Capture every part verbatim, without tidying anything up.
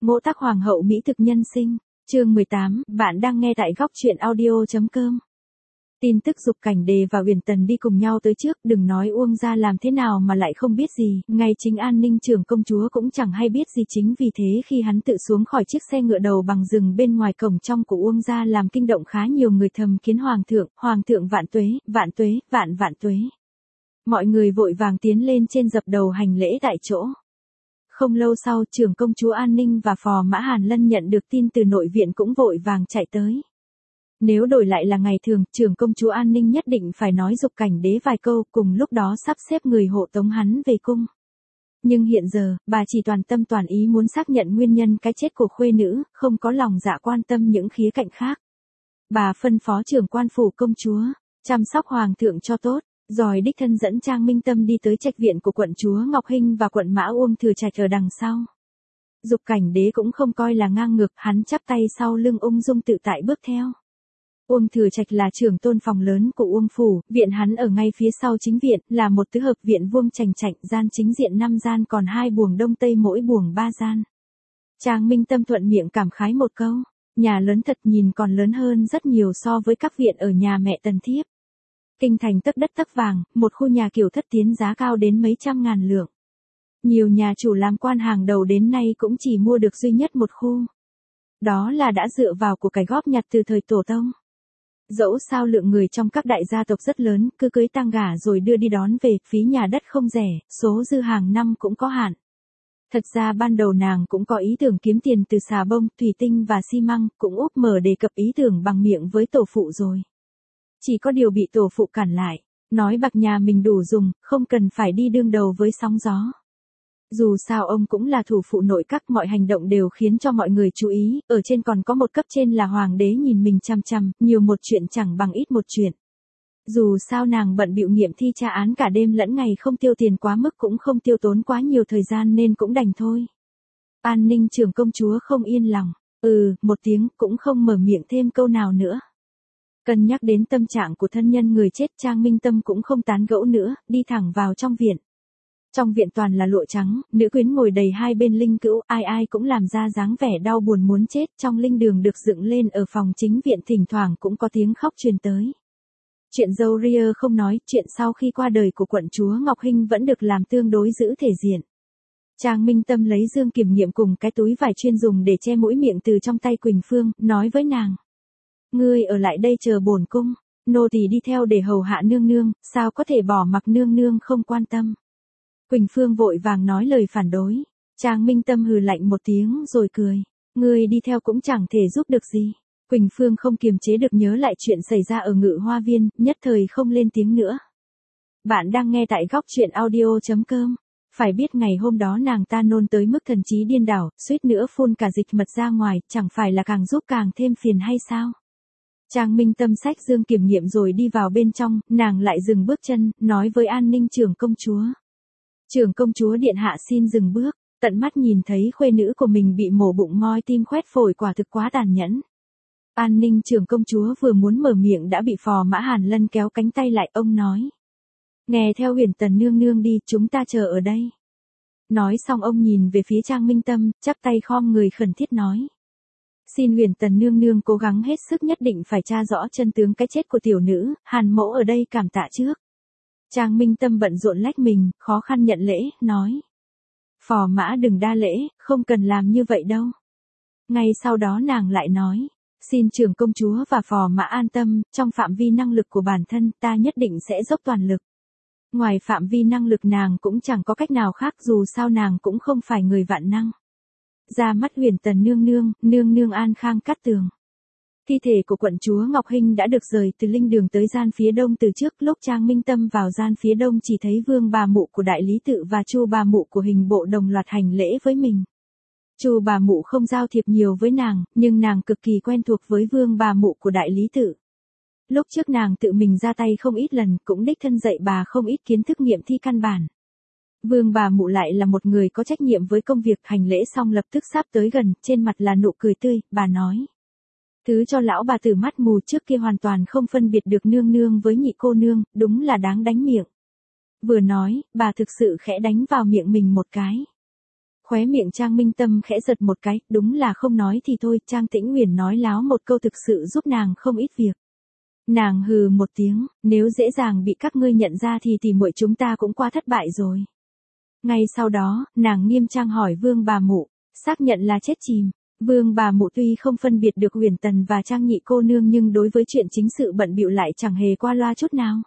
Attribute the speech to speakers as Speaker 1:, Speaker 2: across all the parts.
Speaker 1: Ngũ Tắc Hoàng hậu mỹ thực nhân sinh, chương mười tám, bạn đang nghe tại góc truyện audio chấm com. Tin tức Dục Cảnh Đề và Uyển Tần đi cùng nhau tới trước, đừng nói Uông gia làm thế nào mà lại không biết gì, ngay chính An Ninh trưởng công chúa cũng chẳng hay biết gì, chính vì thế khi hắn tự xuống khỏi chiếc xe ngựa đầu bằng rừng bên ngoài cổng trong của Uông gia làm kinh động khá nhiều người, thầm kiến hoàng thượng, hoàng thượng vạn tuế, vạn tuế, vạn vạn tuế. Mọi người vội vàng tiến lên trên dập đầu hành lễ tại chỗ. Không lâu sau, trưởng công chúa An Ninh và phò mã Hàn Lân nhận được tin từ nội viện cũng vội vàng chạy tới. Nếu đổi lại là ngày thường, trưởng công chúa An Ninh nhất định phải nói Dục Cảnh Đế vài câu, cùng lúc đó sắp xếp người hộ tống hắn về cung. Nhưng hiện giờ, bà chỉ toàn tâm toàn ý muốn xác nhận nguyên nhân cái chết của khuê nữ, không có lòng dạ quan tâm những khía cạnh khác. Bà phân phó trưởng quan phủ công chúa, chăm sóc hoàng thượng cho tốt. Rồi đích thân dẫn Trang Minh Tâm đi tới trạch viện của quận chúa Ngọc Hinh và quận mã Uông Thừa Trạch ở đằng sau. Dục Cảnh Đế cũng không coi là ngang ngược, hắn chắp tay sau lưng ung dung tự tại bước theo. Uông Thừa Trạch là trưởng tôn phòng lớn của Uông phủ, viện hắn ở ngay phía sau chính viện, là một tứ hợp viện vuông chành chạnh, gian chính diện năm gian, còn hai buồng đông tây mỗi buồng ba gian. Trang Minh Tâm thuận miệng cảm khái một câu, nhà lớn thật, nhìn còn lớn hơn rất nhiều so với các viện ở nhà mẹ Tần Thiếp. Kinh thành tấc đất tấc vàng, một khu nhà kiểu thất tiến giá cao đến mấy trăm ngàn lượng. Nhiều nhà chủ làm quan hàng đầu đến nay cũng chỉ mua được duy nhất một khu. Đó là đã dựa vào của cải góp nhặt từ thời tổ tông. Dẫu sao lượng người trong các đại gia tộc rất lớn, cứ cưới tang gả rồi đưa đi đón về, phí nhà đất không rẻ, số dư hàng năm cũng có hạn. Thật ra ban đầu nàng cũng có ý tưởng kiếm tiền từ xà bông, thủy tinh và xi măng, cũng úp mở đề cập ý tưởng bằng miệng với tổ phụ rồi. Chỉ có điều bị tổ phụ cản lại, nói bạc nhà mình đủ dùng, không cần phải đi đương đầu với sóng gió. Dù sao ông cũng là thủ phụ nội các, mọi hành động đều khiến cho mọi người chú ý, ở trên còn có một cấp trên là hoàng đế nhìn mình chăm chăm, nhiều một chuyện chẳng bằng ít một chuyện. Dù sao nàng bận bịu nghiệm thi tra án cả đêm lẫn ngày, không tiêu tiền quá mức cũng không tiêu tốn quá nhiều thời gian nên cũng đành thôi. An Ninh trưởng công chúa không yên lòng, ừ, một tiếng, cũng không mở miệng thêm câu nào nữa. Cân nhắc đến tâm trạng của thân nhân người chết, Trang Minh Tâm cũng không tán gẫu nữa, đi thẳng vào trong viện. Trong viện toàn là lụa trắng, nữ quyến ngồi đầy hai bên linh cữu, ai ai cũng làm ra dáng vẻ đau buồn muốn chết. Trong linh đường được dựng lên ở phòng chính viện thỉnh thoảng cũng có tiếng khóc truyền tới. Chuyện dâu ria không nói, chuyện sau khi qua đời của quận chúa Ngọc Hinh vẫn được làm tương đối giữ thể diện. Trang Minh Tâm lấy dương kiểm nghiệm cùng cái túi vải chuyên dùng để che mũi miệng từ trong tay Quỳnh Phương, nói với nàng. Ngươi ở lại đây chờ bổn cung, nô tỳ đi theo để hầu hạ nương nương, sao có thể bỏ mặc nương nương không quan tâm. Quỳnh Phương vội vàng nói lời phản đối. Trang Minh Tâm hừ lạnh một tiếng rồi cười. Ngươi đi theo cũng chẳng thể giúp được gì. Quỳnh Phương không kiềm chế được nhớ lại chuyện xảy ra ở Ngự Hoa Viên, nhất thời không lên tiếng nữa. Bạn đang nghe tại góc truyện audio chấm com. Phải biết ngày hôm đó nàng ta nôn tới mức thần trí điên đảo, suýt nữa phun cả dịch mật ra ngoài, chẳng phải là càng giúp càng thêm phiền hay sao? Trang Minh Tâm xách dương kiểm nghiệm rồi đi vào bên trong, nàng lại dừng bước chân, nói với An Ninh trưởng công chúa. Trưởng công chúa điện hạ xin dừng bước, tận mắt nhìn thấy khuê nữ của mình bị mổ bụng moi tim khoét phổi quả thực quá tàn nhẫn. An Ninh trưởng công chúa vừa muốn mở miệng đã bị phò mã Hàn Lân kéo cánh tay lại, ông nói. Nghe theo Uyển Tần nương nương đi, chúng ta chờ ở đây. Nói xong ông nhìn về phía Trang Minh Tâm, chắp tay khom người khẩn thiết nói. Xin Uyển Tần nương nương cố gắng hết sức, nhất định phải tra rõ chân tướng cái chết của tiểu nữ, Hàn mẫu ở đây cảm tạ trước. Trang Minh Tâm bận rộn lách mình, khó khăn nhận lễ, nói. Phò mã đừng đa lễ, không cần làm như vậy đâu. Ngay sau đó nàng lại nói. Xin trưởng công chúa và phò mã an tâm, trong phạm vi năng lực của bản thân ta nhất định sẽ dốc toàn lực. Ngoài phạm vi năng lực nàng cũng chẳng có cách nào khác, dù sao nàng cũng không phải người vạn năng. Ra mắt Uyển Tần nương nương, nương nương an khang cát tường. Thi thể của quận chúa Ngọc Hinh đã được rời từ linh đường tới gian phía đông từ trước. Lúc Trang Minh Tâm vào gian phía đông chỉ thấy Vương bà mụ của Đại Lý Tự và Chu bà mụ của Hình Bộ đồng loạt hành lễ với mình. Chu bà mụ không giao thiệp nhiều với nàng, nhưng nàng cực kỳ quen thuộc với Vương bà mụ của Đại Lý Tự. Lúc trước nàng tự mình ra tay không ít lần, cũng đích thân dạy bà không ít kiến thức nghiệm thi căn bản. Vương bà mụ lại là một người có trách nhiệm với công việc, hành lễ xong lập tức sắp tới gần, trên mặt là nụ cười tươi, bà nói. Thứ cho lão bà tử mắt mù trước kia hoàn toàn không phân biệt được nương nương với nhị cô nương, đúng là đáng đánh miệng. Vừa nói, bà thực sự khẽ đánh vào miệng mình một cái. Khóe miệng Trang Minh Tâm khẽ giật một cái, đúng là không nói thì thôi, Trang Tĩnh Uyển nói láo một câu thực sự giúp nàng không ít việc. Nàng hừ một tiếng, nếu dễ dàng bị các ngươi nhận ra thì tỷ muội chúng ta cũng qua thất bại rồi. Ngay sau đó, nàng nghiêm trang hỏi Vương bà mụ, xác nhận là chết chìm. Vương bà mụ tuy không phân biệt được Uyển Tần và Trang nhị cô nương nhưng đối với chuyện chính sự bận bịu lại chẳng hề qua loa chút nào.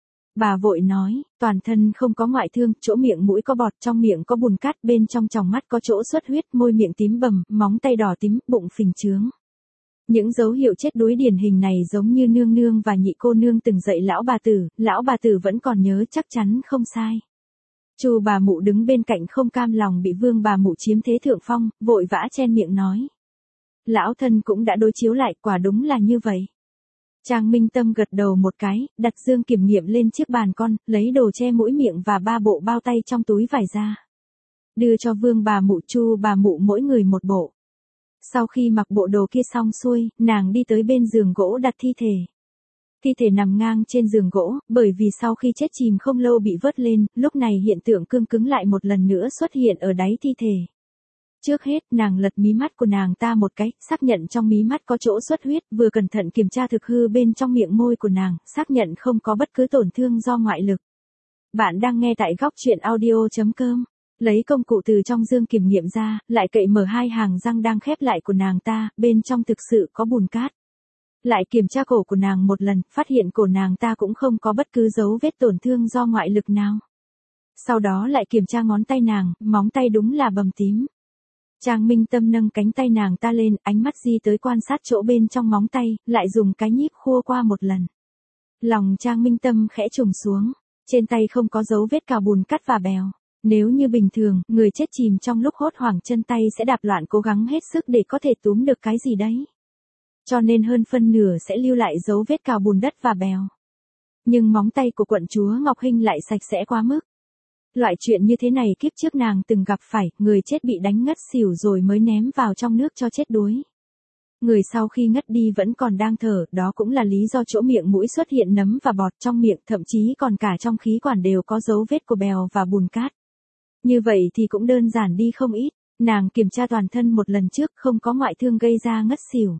Speaker 1: Bà vội nói, toàn thân không có ngoại thương, chỗ miệng mũi có bọt, trong miệng có bùn cát, bên trong tròng mắt có chỗ xuất huyết, môi miệng tím bầm, móng tay đỏ tím, bụng phình trướng. Những dấu hiệu chết đuối điển hình này giống như nương nương và nhị cô nương từng dạy lão bà tử, lão bà tử vẫn còn nhớ chắc chắn không sai. Chu bà mụ đứng bên cạnh không cam lòng bị Vương bà mụ chiếm thế thượng phong, vội vã chen miệng nói. Lão thân cũng đã đối chiếu lại, quả đúng là như vậy. Trang Minh Tâm gật đầu một cái, đặt dương kiểm nghiệm lên chiếc bàn con, lấy đồ che mũi miệng và ba bộ bao tay trong túi vải ra. Đưa cho Vương bà mụ, Chu bà mụ mỗi người một bộ. Sau khi mặc bộ đồ kia xong xuôi, nàng đi tới bên giường gỗ đặt thi thể. Thi thể nằm ngang trên giường gỗ, bởi vì sau khi chết chìm không lâu bị vớt lên, lúc này hiện tượng cương cứng lại một lần nữa xuất hiện ở đáy thi thể. Trước hết, nàng lật mí mắt của nàng ta một cái, xác nhận trong mí mắt có chỗ xuất huyết, vừa cẩn thận kiểm tra thực hư bên trong miệng môi của nàng, xác nhận không có bất cứ tổn thương do ngoại lực. Bạn đang nghe tại góc truyện audio chấm com. Lấy công cụ từ trong dương kiểm nghiệm ra, lại cậy mở hai hàng răng đang khép lại của nàng ta, bên trong thực sự có bùn cát. Lại kiểm tra cổ của nàng một lần, phát hiện cổ nàng ta cũng không có bất cứ dấu vết tổn thương do ngoại lực nào. Sau đó lại kiểm tra ngón tay nàng, móng tay đúng là bầm tím. Trang Minh Tâm nâng cánh tay nàng ta lên, ánh mắt di tới quan sát chỗ bên trong móng tay, lại dùng cái nhíp khua qua một lần. Lòng Trang Minh Tâm khẽ trùng xuống, trên tay không có dấu vết cào bùn cát và bèo. Nếu như bình thường, người chết chìm trong lúc hốt hoảng chân tay sẽ đạp loạn cố gắng hết sức để có thể túm được cái gì đấy. Cho nên hơn phân nửa sẽ lưu lại dấu vết cào bùn đất và bèo. Nhưng móng tay của quận chúa Ngọc Hinh lại sạch sẽ quá mức. Loại chuyện như thế này kiếp trước nàng từng gặp phải, người chết bị đánh ngất xỉu rồi mới ném vào trong nước cho chết đuối. Người sau khi ngất đi vẫn còn đang thở, đó cũng là lý do chỗ miệng mũi xuất hiện nấm và bọt trong miệng, thậm chí còn cả trong khí quản đều có dấu vết của bèo và bùn cát. Như vậy thì cũng đơn giản đi không ít, nàng kiểm tra toàn thân một lần trước không có ngoại thương gây ra ngất xỉu.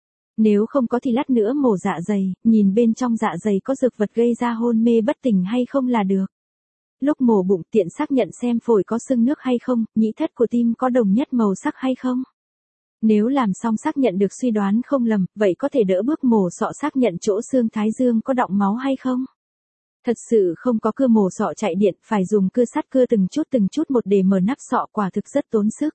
Speaker 1: Nếu không có thì lát nữa mổ dạ dày, nhìn bên trong dạ dày có dược vật gây ra hôn mê bất tỉnh hay không là được. Lúc mổ bụng tiện xác nhận xem phổi có sưng nước hay không, nhĩ thất của tim có đồng nhất màu sắc hay không. Nếu làm xong xác nhận được suy đoán không lầm, vậy có thể đỡ bước mổ sọ xác nhận chỗ xương thái dương có đọng máu hay không. Thật sự không có cưa mổ sọ chạy điện, phải dùng cưa sắt cưa từng chút từng chút một để mở nắp sọ, quả thực rất tốn sức.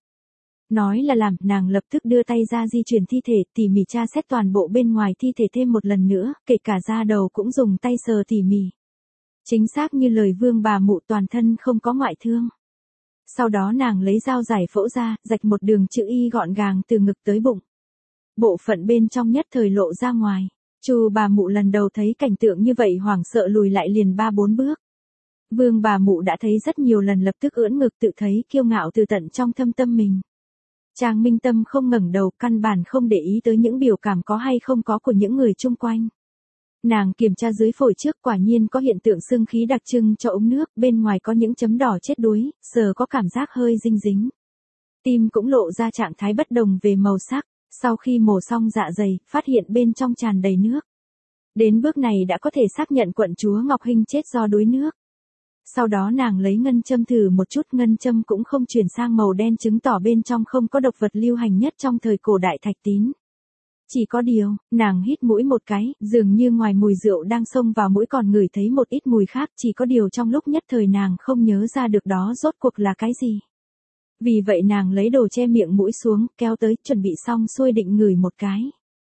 Speaker 1: Nói là làm, nàng lập tức đưa tay ra di chuyển thi thể, tỉ mỉ tra xét toàn bộ bên ngoài thi thể thêm một lần nữa, kể cả da đầu cũng dùng tay sờ tỉ mỉ. Chính xác như lời Vương bà mụ, toàn thân không có ngoại thương. Sau đó nàng lấy dao giải phẫu ra, rạch một đường chữ Y gọn gàng từ ngực tới bụng. Bộ phận bên trong nhất thời lộ ra ngoài. Chu bà mụ lần đầu thấy cảnh tượng như vậy hoảng sợ lùi lại liền ba bốn bước. Vương bà mụ đã thấy rất nhiều lần lập tức ưỡn ngực tự thấy kiêu ngạo từ tận trong thâm tâm mình. Trang Minh Tâm không ngẩng đầu, căn bản không để ý tới những biểu cảm có hay không có của những người chung quanh. Nàng kiểm tra dưới phổi trước, quả nhiên có hiện tượng xương khí đặc trưng cho ống nước, bên ngoài có những chấm đỏ chết đuối, sờ có cảm giác hơi dinh dính. Tim cũng lộ ra trạng thái bất đồng về màu sắc, sau khi mổ xong dạ dày, phát hiện bên trong tràn đầy nước. Đến bước này đã có thể xác nhận quận chúa Ngọc Hinh chết do đuối nước. Sau đó nàng lấy ngân châm thử một chút, ngân châm cũng không chuyển sang màu đen, chứng tỏ bên trong không có độc vật lưu hành nhất trong thời cổ đại Thạch Tín. Chỉ có điều, nàng hít mũi một cái, dường như ngoài mùi rượu đang xông vào mũi còn ngửi thấy một ít mùi khác, chỉ có điều trong lúc nhất thời nàng không nhớ ra được đó rốt cuộc là cái gì. Vì vậy nàng lấy đồ che miệng mũi xuống, kéo tới, chuẩn bị xong xuôi định ngửi một cái.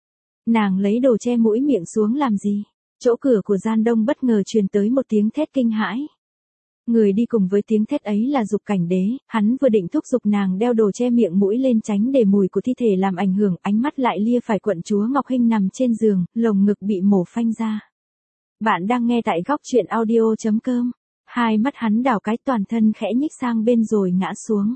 Speaker 1: Nàng lấy đồ che mũi miệng xuống làm gì? Chỗ cửa của gian đông bất ngờ truyền tới một tiếng thét kinh hãi. Người đi cùng với tiếng thét ấy là Dục Cảnh Đế, hắn vừa định thúc giục nàng đeo đồ che miệng mũi lên tránh để mùi của thi thể làm ảnh hưởng, ánh mắt lại lia phải quận chúa Ngọc Hinh nằm trên giường, lồng ngực bị mổ phanh ra. Bạn đang nghe tại góc truyện audio chấm com. Hai mắt hắn đảo cái, toàn thân khẽ nhích sang bên rồi ngã xuống.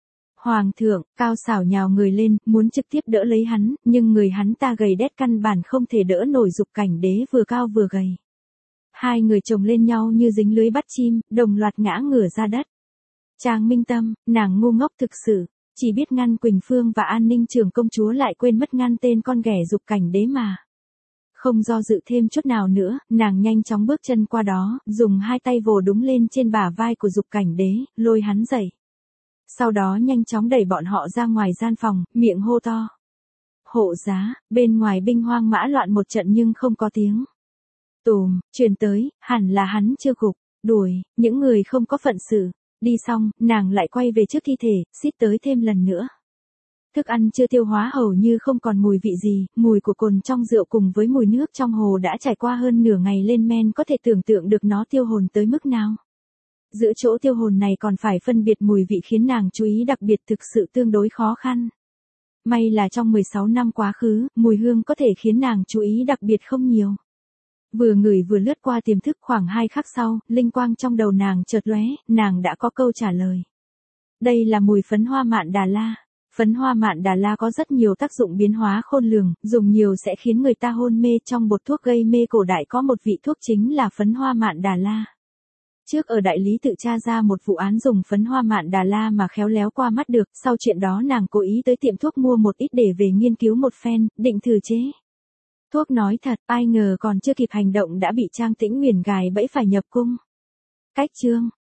Speaker 1: Hoàng thượng, Cao Xảo nhào người lên, muốn trực tiếp đỡ lấy hắn, nhưng người hắn ta gầy đét căn bản không thể đỡ nổi Dục Cảnh Đế vừa cao vừa gầy. Hai người chồng lên nhau như dính lưới bắt chim, đồng loạt ngã ngửa ra đất. Trang Minh Tâm, nàng ngu ngốc thực sự, chỉ biết ngăn Quỳnh Phương và An Ninh trưởng công chúa lại quên mất ngăn tên con ghẻ Dục Cảnh Đế mà. Không do dự thêm chút nào nữa, nàng nhanh chóng bước chân qua đó, dùng hai tay vồ đúng lên trên bả vai của Dục Cảnh Đế, lôi hắn dậy. Sau đó nhanh chóng đẩy bọn họ ra ngoài gian phòng, miệng hô to. Hộ giá, bên ngoài binh hoang mã loạn một trận nhưng không có tiếng. Tùm, truyền tới, hẳn là hắn chưa gục, đuổi, những người không có phận sự. Đi xong, nàng lại quay về trước thi thể, xít tới thêm lần nữa. Thức ăn chưa tiêu hóa hầu như không còn mùi vị gì, mùi của cồn trong rượu cùng với mùi nước trong hồ đã trải qua hơn nửa ngày lên men có thể tưởng tượng được nó tiêu hồn tới mức nào. Giữa chỗ tiêu hồn này còn phải phân biệt mùi vị khiến nàng chú ý đặc biệt thực sự tương đối khó khăn. May là trong mười sáu năm quá khứ, mùi hương có thể khiến nàng chú ý đặc biệt không nhiều. Vừa ngửi vừa lướt qua tiềm thức khoảng hai khắc sau, linh quang trong đầu nàng chợt lóe, nàng đã có câu trả lời. Đây là mùi phấn hoa mạn Đà La. Phấn hoa mạn Đà La có rất nhiều tác dụng biến hóa khôn lường, dùng nhiều sẽ khiến người ta hôn mê. Trong bột thuốc gây mê cổ đại có một vị thuốc chính là phấn hoa mạn Đà La. Trước ở đại lý tự tra ra một vụ án dùng phấn hoa mạn Đà La mà khéo léo qua mắt được, sau chuyện đó nàng cố ý tới tiệm thuốc mua một ít để về nghiên cứu một phen, định thử chế. Thuốc nói thật, ai ngờ còn chưa kịp hành động đã bị Trang Tĩnh Uyển gài bẫy phải nhập cung. Cách chương